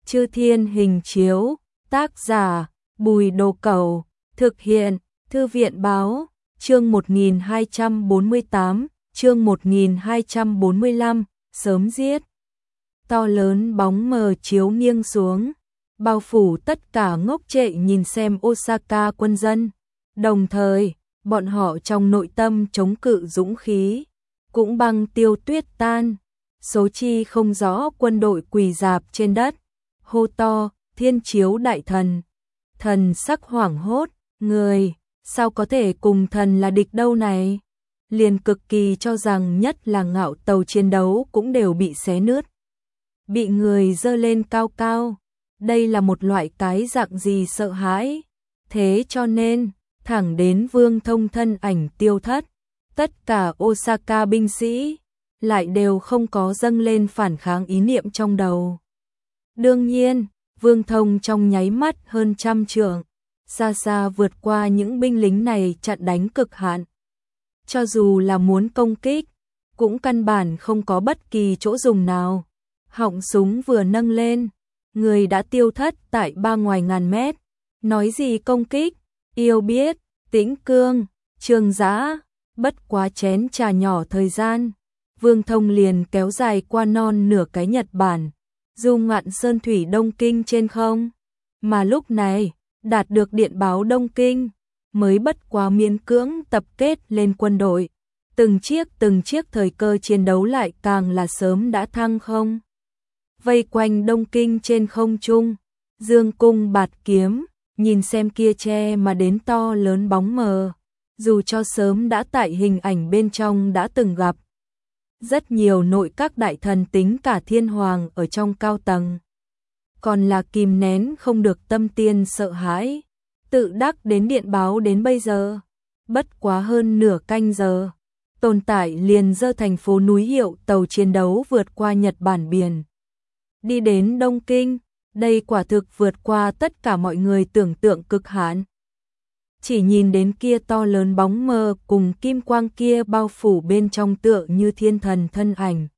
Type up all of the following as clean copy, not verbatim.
Chư Thiên Hình Chiếu, tác giả Bùi Đồ Cẩu, thực hiện Thư viện Báo, chương 1248, chương 1245, sớm giết. To lớn bóng mờ chiếu nghiêng xuống, bao phủ tất cả ngốc trệ nhìn xem Osaka quân dân. Đồng thời, bọn họ trong nội tâm chống cự dũng khí, cũng băng tiêu tuyết tan. Số chi không rõ quân đội quỳ rạp trên đất, hô to, Thiên Chiếu Đại Thần. Thần sắc hoảng hốt, người, sao có thể cùng thần là địch đâu này? Liền cực kỳ cho rằng nhất là ngạo tàu chiến đấu cũng đều bị xé nứt. Bị người dơ lên cao cao, đây là một loại cái dạng gì sợ hãi. Thế cho nên, thẳng đến Vương Thông thân ảnh tiêu thất, tất cả Osaka binh sĩ lại đều không có dâng lên phản kháng ý niệm trong đầu. Đương nhiên, Vương Thông trong nháy mắt hơn trăm trượng, xa xa vượt qua những binh lính này chặn đánh cực hạn. Cho dù là muốn công kích, cũng căn bản không có bất kỳ chỗ dùng nào. Họng súng vừa nâng lên, người đã tiêu thất tại ngoài ngàn mét. Nói gì công kích, yêu biết, Tĩnh Cương, Trương Dã, bất quá chén trà nhỏ thời gian. Vương Thông liền kéo dài qua non nửa cái Nhật Bản, du ngoạn sơn thủy Đông Kinh trên không. Mà lúc này, đạt được điện báo Đông Kinh, mới bất quá miễn cưỡng tập kết lên quân đội. Từng chiếc thời cơ chiến đấu lại càng là sớm đã thăng không. Vây quanh Đông Kinh trên không trung, dương cung bạt kiếm, nhìn xem kia che mà đến to lớn bóng mờ. Dù cho sớm đã tại hình ảnh bên trong đã từng gặp. Rất nhiều nội các đại thần tính cả thiên hoàng ở trong cao tầng. Còn là kìm nén không được tâm tiên sợ hãi. Tự đắc đến điện báo đến bây giờ. Bất quá hơn nửa canh giờ. Tồn tại liền dơ thành phố núi hiệu tàu chiến đấu vượt qua Nhật Bản biển. Đi đến Đông Kinh, đây quả thực vượt qua tất cả mọi người tưởng tượng cực hạn. Chỉ nhìn đến kia to lớn bóng mờ cùng kim quang kia bao phủ bên trong tựa như thiên thần thân ảnh.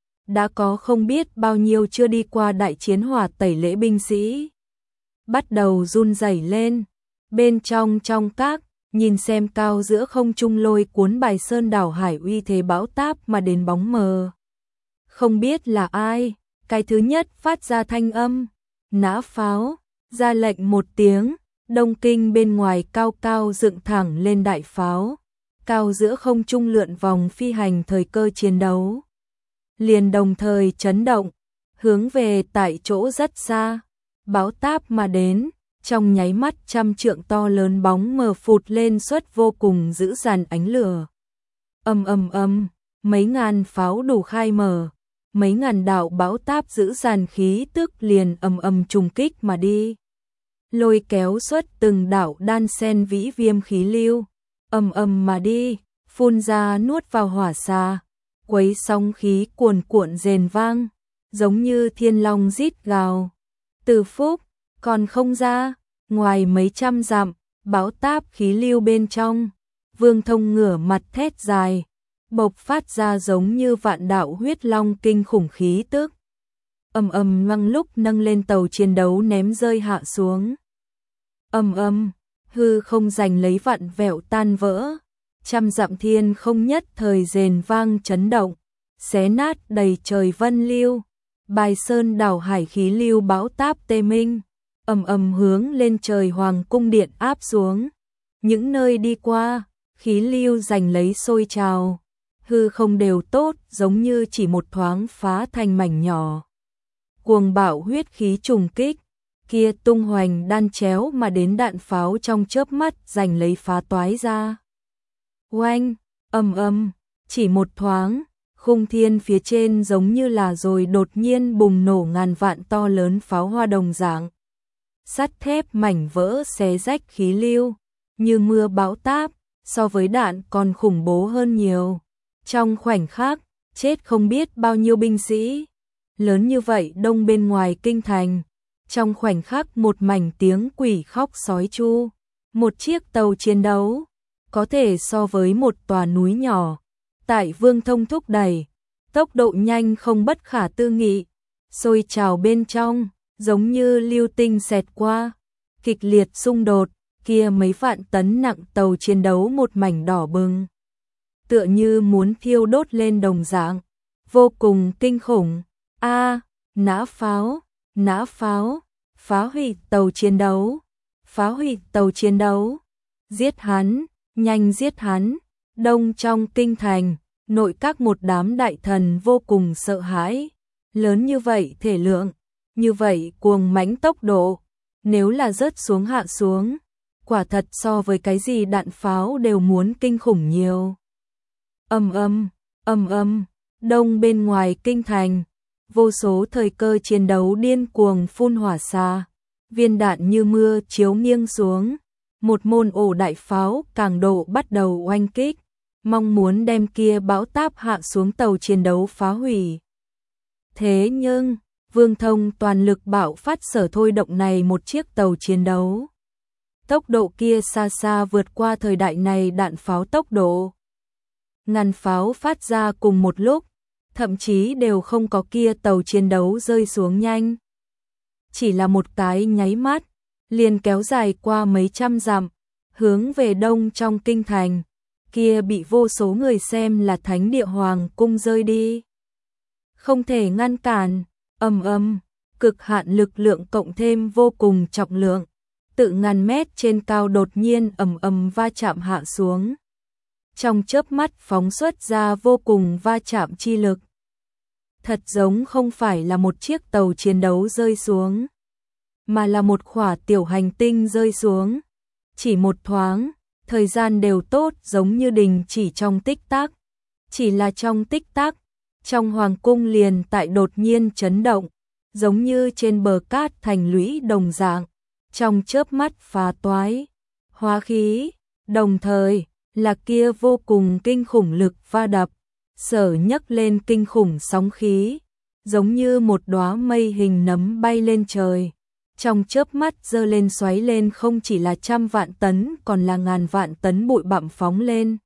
Đã có không biết bao nhiêu chưa đi qua đại chiến hỏa tẩy lễ binh sĩ. Bắt đầu run rẩy lên, bên trong các, nhìn xem cao giữa không trung lôi cuốn Bài Sơn đảo hải uy thế bão táp mà đến bóng mờ. Không biết là ai, cái thứ nhất phát ra thanh âm, nã pháo, ra lệnh một tiếng. Đông Kinh bên ngoài cao cao dựng thẳng lên đại pháo, cao giữa không trung lượn vòng phi hành thời cơ chiến đấu. Liền đồng thời chấn động, hướng về tại chỗ rất xa, bão táp mà đến, trong nháy mắt trăm trượng to lớn bóng mờ phụt lên xuất vô cùng dữ dằn ánh lửa. Ầm, mấy ngàn pháo đủ khai mở, mấy ngàn đạo bão táp dữ dằn khí tức liền ầm trùng kích mà đi. Lôi kéo xuất từng đạo đan sen vĩ viêm khí lưu, ầm mà đi, phun ra nuốt vào hỏa xa, quấy sóng khí cuồn cuộn rền vang, giống như thiên long rít gào. Từ phúc, còn không ra, ngoài mấy trăm dặm, bão táp khí lưu bên trong, Vương Thông ngửa mặt thét dài, bộc phát ra giống như vạn đạo huyết long kinh khủng khí tức. Ngăng lúc nâng lên tàu chiến đấu ném rơi hạ xuống. Hư không giành lấy vạn vẹo tan vỡ, trăm dặm thiên không nhất thời rền vang chấn động, xé nát đầy trời vân lưu. Bài Sơn đảo hải khí lưu bão táp tê minh, hướng lên trời hoàng cung điện áp xuống. Những nơi đi qua, khí lưu giành lấy sôi trào, hư không đều tốt giống như chỉ một thoáng phá thành mảnh nhỏ. Cuồng bạo huyết khí trùng kích, kia tung hoành đan chéo mà đến đạn pháo trong chớp mắt giành lấy phá toái ra. Oanh, chỉ một thoáng, khung thiên phía trên giống như là rồi đột nhiên bùng nổ ngàn vạn to lớn pháo hoa đồng dạng. Sắt thép mảnh vỡ xé rách khí lưu, như mưa bão táp, so với đạn còn khủng bố hơn nhiều. Trong khoảnh khắc, chết không biết bao nhiêu binh sĩ. Lớn như vậy đông bên ngoài kinh thành, trong khoảnh khắc một mảnh tiếng quỷ khóc sói chu. Một chiếc tàu chiến đấu, có thể so với một tòa núi nhỏ. Tại Vương Thông thúc đẩy, tốc độ nhanh không bất khả tư nghị, sôi trào bên trong, giống như lưu tinh xẹt qua, kịch liệt xung đột, kia mấy vạn tấn nặng tàu chiến đấu một mảnh đỏ bừng, tựa như muốn thiêu đốt lên đồng dạng, vô cùng kinh khủng. A, nã pháo, phá hủy tàu chiến đấu, phá hủy tàu chiến đấu, giết hắn, nhanh giết hắn. Đông trong kinh thành, nội các một đám đại thần vô cùng sợ hãi, lớn như vậy thể lượng, như vậy cuồng mãnh tốc độ, nếu là rớt xuống hạ xuống, quả thật so với cái gì đạn pháo đều muốn kinh khủng nhiều. Ầm ầm, đông bên ngoài kinh thành, vô số thời cơ chiến đấu điên cuồng phun hỏa xa, viên đạn như mưa chiếu nghiêng xuống, một môn ổ đại pháo càng độ bắt đầu oanh kích, mong muốn đem kia bão táp hạ xuống tàu chiến đấu phá hủy. Thế nhưng, Vương Thông toàn lực bạo phát sở thôi động này một chiếc tàu chiến đấu. Tốc độ kia xa xa vượt qua thời đại này đạn pháo tốc độ. Ngàn pháo phát ra cùng một lúc, thậm chí đều không có kia tàu chiến đấu rơi xuống nhanh. Chỉ là một cái nháy mắt, liền kéo dài qua mấy trăm dặm, hướng về đông trong kinh thành, kia bị vô số người xem là thánh địa hoàng cung rơi đi. Không thể ngăn cản, cực hạn lực lượng cộng thêm vô cùng trọng lượng, tự ngàn mét trên cao đột nhiên va chạm hạ xuống. Trong chớp mắt phóng xuất ra vô cùng va chạm chi lực. Thật giống không phải là một chiếc tàu chiến đấu rơi xuống, mà là một khỏa tiểu hành tinh rơi xuống. Chỉ một thoáng, thời gian đều tốt giống như đình chỉ trong tích tắc. Chỉ là trong tích tắc, trong hoàng cung liền tại đột nhiên chấn động, giống như trên bờ cát thành lũy đồng dạng, trong chớp mắt phá toái, hóa khí, đồng thời là kia vô cùng kinh khủng lực va đập, sở nhấc lên kinh khủng sóng khí, giống như một đóa mây hình nấm bay lên trời. Trong chớp mắt dơ lên xoáy lên không chỉ là trăm vạn tấn còn là ngàn vạn tấn bụi bặm phóng lên.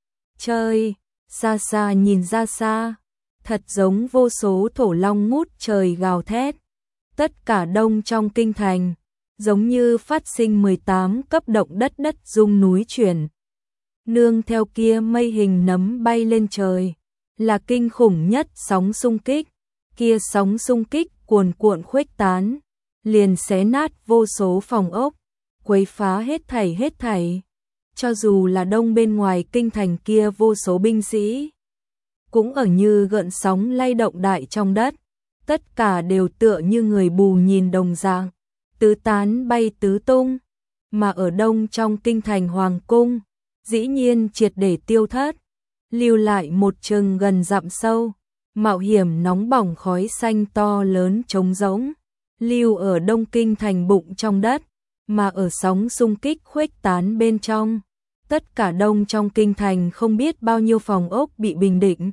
Trời, xa xa nhìn ra xa, thật giống vô số thổ long ngút trời gào thét. Tất cả đông trong kinh thành, giống như phát sinh 18 cấp động đất rung núi chuyển. Nương theo kia mây hình nấm bay lên trời, là kinh khủng nhất sóng xung kích. Kia sóng xung kích cuồn cuộn khuếch tán, liền xé nát vô số phòng ốc, quấy phá hết thảy. Cho dù là đông bên ngoài kinh thành kia vô số binh sĩ, cũng ở như gợn sóng lay động đại trong đất, tất cả đều tựa như người mù nhìn đồng dạng, tứ tán bay tứ tung, mà ở đông trong kinh thành hoàng cung, dĩ nhiên triệt để tiêu thất, lưu lại một chừng gần dặm sâu, mạo hiểm nóng bỏng khói xanh to lớn trống rỗng, lưu ở đông kinh thành bụng trong đất, mà ở sóng xung kích khuếch tán bên trong, tất cả đông trong kinh thành không biết bao nhiêu phòng ốc bị bình định.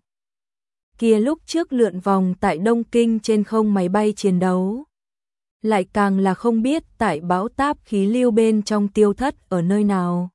Kia lúc trước lượn vòng tại Đông Kinh trên không máy bay chiến đấu, lại càng là không biết tại bão táp khí lưu bên trong tiêu thất ở nơi nào.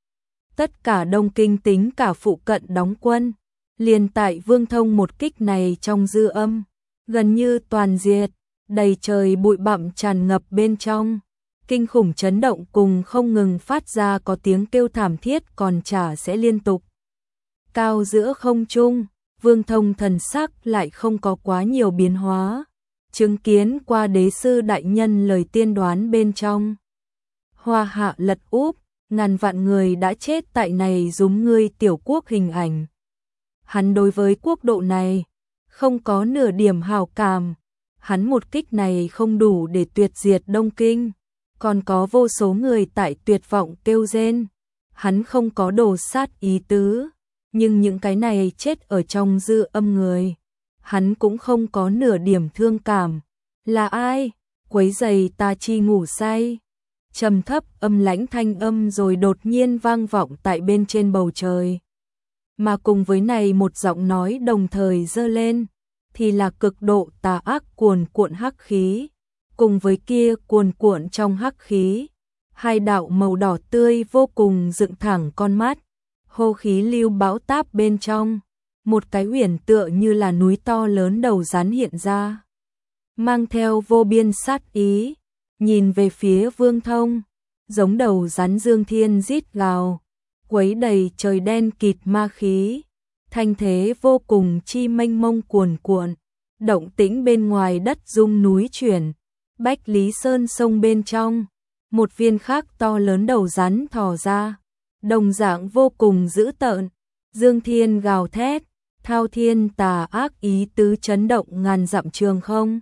Tất cả Đông Kinh tính cả phụ cận đóng quân, liền tại Vương Thông một kích này trong dư âm, gần như toàn diệt, đầy trời bụi bặm tràn ngập bên trong, kinh khủng chấn động cùng không ngừng phát ra có tiếng kêu thảm thiết còn chả sẽ liên tục. Cao giữa không trung, Vương Thông thần sắc lại không có quá nhiều biến hóa, chứng kiến qua đế sư đại nhân lời tiên đoán bên trong. Hoa hạ lật úp, ngàn vạn người đã chết tại này giống ngươi tiểu quốc hình ảnh. Hắn đối với quốc độ này, không có nửa điểm hảo cảm, hắn một kích này không đủ để tuyệt diệt Đông Kinh, còn có vô số người tại tuyệt vọng kêu rên, hắn không có đồ sát ý tứ. Nhưng những cái này chết ở trong dư âm người, hắn cũng không có nửa điểm thương cảm. Là ai? Quấy giày ta chi ngủ say. Trầm thấp âm lãnh thanh âm rồi đột nhiên vang vọng tại bên trên bầu trời. Mà cùng với này một giọng nói đồng thời dơ lên, thì là cực độ tà ác cuồn cuộn hắc khí. Cùng với kia cuồn cuộn trong hắc khí, hai đạo màu đỏ tươi vô cùng dựng thẳng con mắt. Hô khí lưu bão táp bên trong, một cái huyền tựa như là núi to lớn đầu rắn hiện ra. mang theo vô biên sát ý, nhìn về phía Vương Thông, giống đầu rắn dương thiên rít gào, quấy đầy trời đen kịt ma khí, thanh thế vô cùng chi mênh mông cuồn cuộn, động tĩnh bên ngoài đất rung núi chuyển, Bách Lý Sơn sông bên trong, một viên khác to lớn đầu rắn thò ra, đồng dạng vô cùng dữ tợn, dương thiên gào thét, thao thiên tà ác ý tứ chấn động ngàn dặm trường không.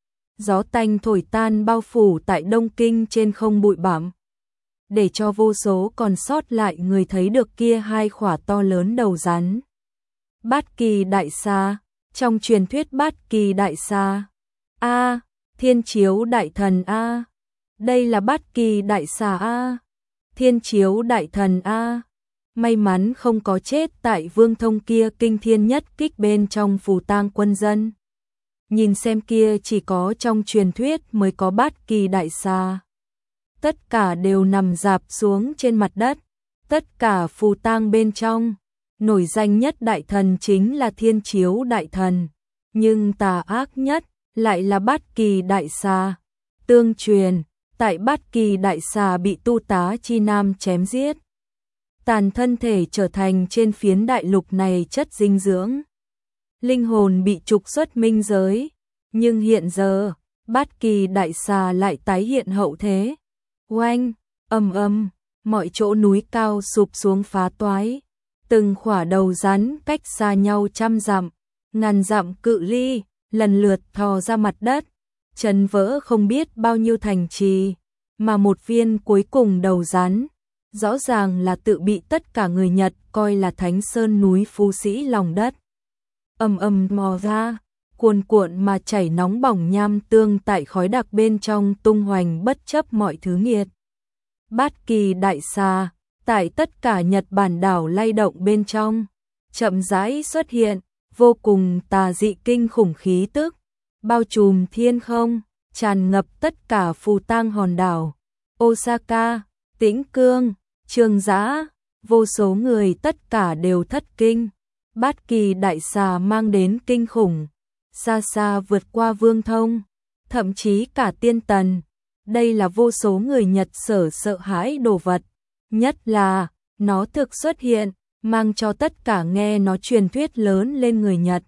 Gió tanh thổi tan bao phủ tại Đông Kinh trên không bụi bặm, để cho vô số còn sót lại người thấy được kia hai khỏa to lớn đầu rắn. Bát Kỳ Đại Xà, trong truyền thuyết Bát Kỳ Đại Xà. A, Thiên Chiếu Đại Thần a. Đây là Bát Kỳ Đại Xà a. Thiên Chiếu Đại Thần a. May mắn không có chết tại Vương Thông kia kinh thiên nhất kích bên trong phù tang quân dân. Nhìn xem kia chỉ có trong truyền thuyết mới có Bát Kỳ Đại Xà. Tất cả đều nằm rạp xuống trên mặt đất, tất cả phù tang bên trong, nổi danh nhất đại thần chính là Thiên Chiếu Đại Thần, nhưng tà ác nhất lại là Bát Kỳ Đại Xà. Tương truyền, tại Bát Kỳ Đại Xà bị Tu Tá Chi Nam chém giết, tàn thân thể trở thành trên phiến đại lục này chất dinh dưỡng. Linh hồn bị trục xuất minh giới, nhưng hiện giờ, Bát Kỳ Đại Xà lại tái hiện hậu thế. Oanh, ầm ầm, mọi chỗ núi cao sụp xuống phá toái, từng khỏa đầu rắn cách xa nhau trăm dặm, ngàn dặm cự ly, lần lượt thò ra mặt đất, chấn vỡ không biết bao nhiêu thành trì, mà một viên cuối cùng đầu rắn, rõ ràng là tự bị tất cả người Nhật coi là thánh sơn núi phú sĩ lòng đất. Ầm ầm mò ra, cuồn cuộn mà chảy nóng bỏng nham tương tại khói đặc bên trong tung hoành bất chấp mọi thứ nghiệt. Bát Kỳ Đại Xà, tại tất cả Nhật Bản đảo lay động bên trong, chậm rãi xuất hiện, vô cùng tà dị kinh khủng khí tức, bao trùm thiên không, tràn ngập tất cả phù tang hòn đảo, Osaka, Tĩnh Cương, Trương Giã, vô số người tất cả đều thất kinh. Bát Kỳ Đại Xà mang đến kinh khủng, xa xa vượt qua Vương Thông, thậm chí cả tiên tần. Đây là vô số người Nhật sợ hãi đồ vật, nhất là nó thực xuất hiện, mang cho tất cả nghe nó truyền thuyết lớn lên người Nhật.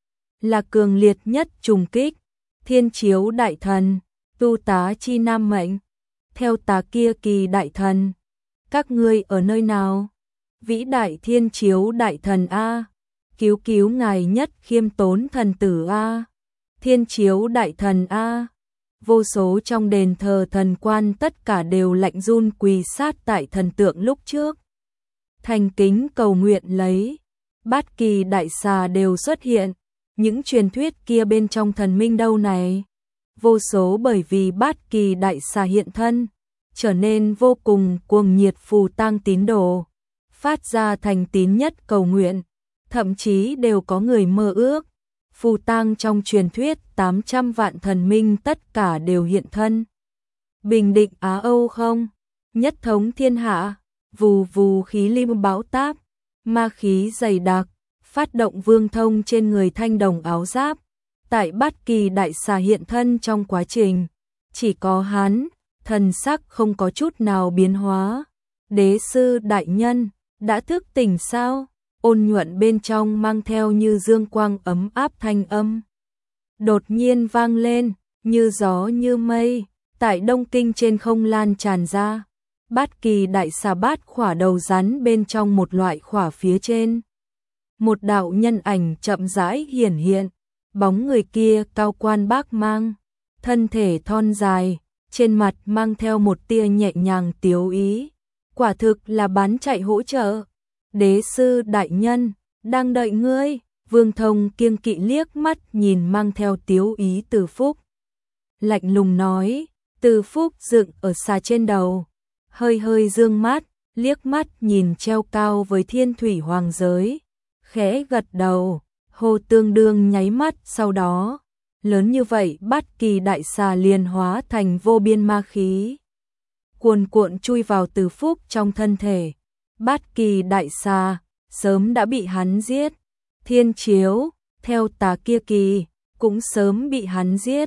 Là cường liệt nhất trùng kích, Thiên Chiếu Đại Thần, Tu Tá Chi Nam mệnh, theo tá kia Kỳ Đại Thần. Các ngươi ở nơi nào? Vĩ đại Thiên Chiếu Đại Thần a, cứu cứu ngài nhất khiêm tốn thần tử a, Thiên Chiếu Đại Thần a. Vô số trong đền thờ thần quan tất cả đều lạnh run quỳ sát tại thần tượng lúc trước, thành kính cầu nguyện lấy. Bát Kỳ Đại Xà đều xuất hiện, những truyền thuyết kia bên trong thần minh đâu này? Vô số bởi vì Bát Kỳ Đại Xà hiện thân, trở nên vô cùng cuồng nhiệt phù tang tín đồ, phát ra thành tín nhất cầu nguyện, thậm chí đều có người mơ ước. Phù tang trong truyền thuyết 800 vạn thần minh tất cả đều hiện thân. Bình định Á Âu không? Nhất thống thiên hạ, vù vù khí lim bão táp, ma khí dày đặc, phát động Vương Thông trên người thanh đồng áo giáp. Tại Bát Kỳ Đại Xà hiện thân trong quá trình, chỉ có hắn, thần sắc không có chút nào biến hóa. Đế sư đại nhân, đã thức tỉnh sao? Ôn nhuận bên trong mang theo như dương quang ấm áp thanh âm. Đột nhiên vang lên, như gió như mây, tại Đông Kinh trên không lan tràn ra. Bát Kỳ Đại Xà bát khỏa đầu rắn bên trong một loại khỏa phía trên. Một đạo nhân ảnh chậm rãi hiển hiện, bóng người kia cao quan bác mang, thân thể thon dài, trên mặt mang theo một tia nhẹ nhàng tiếu ý. Quả thực là bán chạy hỗ trợ. Đế sư đại nhân, đang đợi ngươi. Vương Thông kiêng kỵ liếc mắt nhìn mang theo tiếu ý Từ Phúc. Lạnh lùng nói, Từ Phúc dựng ở xà trên đầu, hơi hơi dương mắt, liếc mắt nhìn treo cao với Thiên Thủy Hoàng giới, khẽ gật đầu, hô tương đương nháy mắt sau đó, lớn như vậy Bát Kỳ Đại Xà liền hóa thành vô biên ma khí, cuồn cuộn chui vào Từ Phúc trong thân thể. Bát Kỳ Đại Xà sớm đã bị hắn giết, Thiên Chiếu theo tá kia kỳ cũng sớm bị hắn giết.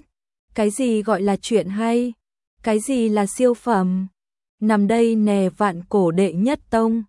Cái gì gọi là chuyện hay? Cái gì là siêu phẩm? Nằm đây nè vạn cổ đệ nhất tông.